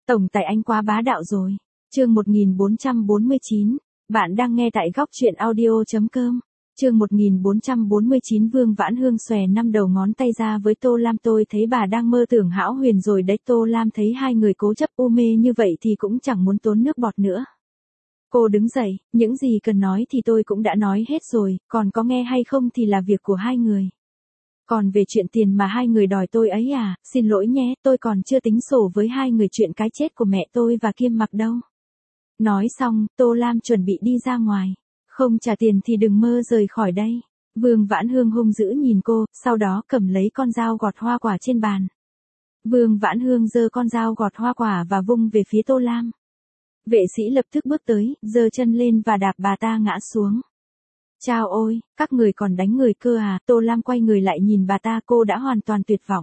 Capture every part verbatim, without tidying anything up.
Tổng tài anh quá bá đạo rồi. Chương một nghìn bốn trăm bốn mươi chín. Bạn đang nghe tại góc truyện audio chấm com. Chương một nghìn bốn trăm bốn mươi chín. Vương Vãn Hương xòe năm đầu ngón tay ra với Tô Lam. Tôi thấy bà đang mơ tưởng hão huyền rồi đấy. Tô Lam thấy hai người cố chấp u mê như vậy thì cũng chẳng muốn tốn nước bọt nữa. Cô đứng dậy, những gì cần nói thì tôi cũng đã nói hết rồi, còn có nghe hay không thì là việc của hai người. Còn về chuyện tiền mà hai người đòi tôi ấy à, xin lỗi nhé, tôi còn chưa tính sổ với hai người chuyện cái chết của mẹ tôi và Kiêm Mặc đâu. Nói xong, Tô Lam chuẩn bị đi ra ngoài. Không trả tiền thì đừng mơ rời khỏi đây. Vương Vãn Hương hung dữ nhìn cô, sau đó cầm lấy con dao gọt hoa quả trên bàn. Vương Vãn Hương giơ con dao gọt hoa quả và vung về phía Tô Lam. Vệ sĩ lập tức bước tới, giơ chân lên và đạp bà ta ngã xuống. Chao ôi, các người còn đánh người cơ à? Tô Lam quay người lại nhìn bà ta, cô đã hoàn toàn tuyệt vọng.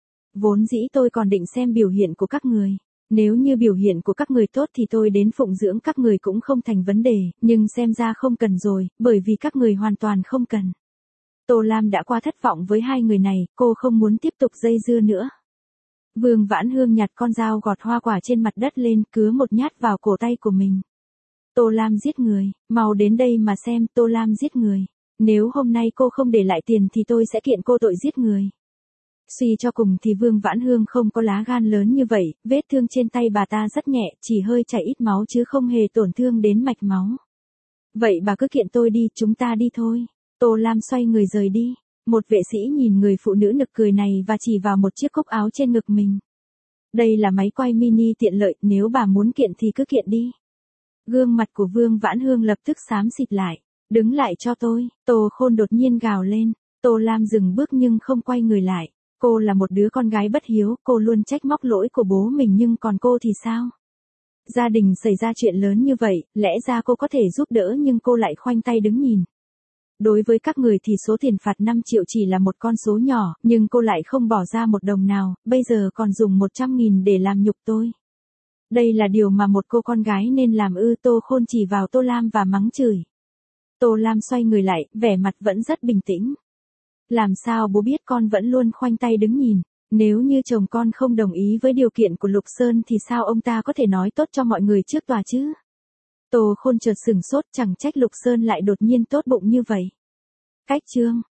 Vốn dĩ tôi còn định xem biểu hiện của các người. Nếu như biểu hiện của các người tốt thì tôi đến phụng dưỡng các người cũng không thành vấn đề, nhưng xem ra không cần rồi, bởi vì các người hoàn toàn không cần. Tô Lam đã quá thất vọng với hai người này, cô không muốn tiếp tục dây dưa nữa. Vương Vãn Hương nhặt con dao gọt hoa quả trên mặt đất lên, cứa một nhát vào cổ tay của mình. Tô Lam giết người, mau đến đây mà xem, Tô Lam giết người. Nếu hôm nay cô không để lại tiền thì tôi sẽ kiện cô tội giết người. Suy cho cùng thì Vương Vãn Hương không có lá gan lớn như vậy, vết thương trên tay bà ta rất nhẹ, chỉ hơi chảy ít máu chứ không hề tổn thương đến mạch máu. Vậy bà cứ kiện tôi đi, chúng ta đi thôi. Tô Lam xoay người rời đi. Một vệ sĩ nhìn người phụ nữ nực cười này và chỉ vào một chiếc cúc áo trên ngực mình. Đây là máy quay mini tiện lợi, nếu bà muốn kiện thì cứ kiện đi. Gương mặt của Vương Vãn Hương lập tức xám xịt lại. Đứng lại cho tôi, Tô Khôn đột nhiên gào lên. Tô Lam dừng bước nhưng không quay người lại. Cô là một đứa con gái bất hiếu, cô luôn trách móc lỗi của bố mình, nhưng còn cô thì sao? Gia đình xảy ra chuyện lớn như vậy, lẽ ra cô có thể giúp đỡ nhưng cô lại khoanh tay đứng nhìn. Đối với các người thì số tiền phạt năm triệu chỉ là một con số nhỏ, nhưng cô lại không bỏ ra một đồng nào, bây giờ còn dùng một trăm nghìn để làm nhục tôi. Đây là điều mà một cô con gái nên làm ư? Tô Khôn chỉ vào Tô Lam và mắng chửi. Tô Lam xoay người lại, vẻ mặt vẫn rất bình tĩnh. Làm sao bố biết con vẫn luôn khoanh tay đứng nhìn? Nếu như chồng con không đồng ý với điều kiện của Lục Sơn thì sao ông ta có thể nói tốt cho mọi người trước tòa chứ? Tô Khôn chợt sửng sốt, chẳng trách Lục Sơn lại đột nhiên tốt bụng như vậy. Cách chương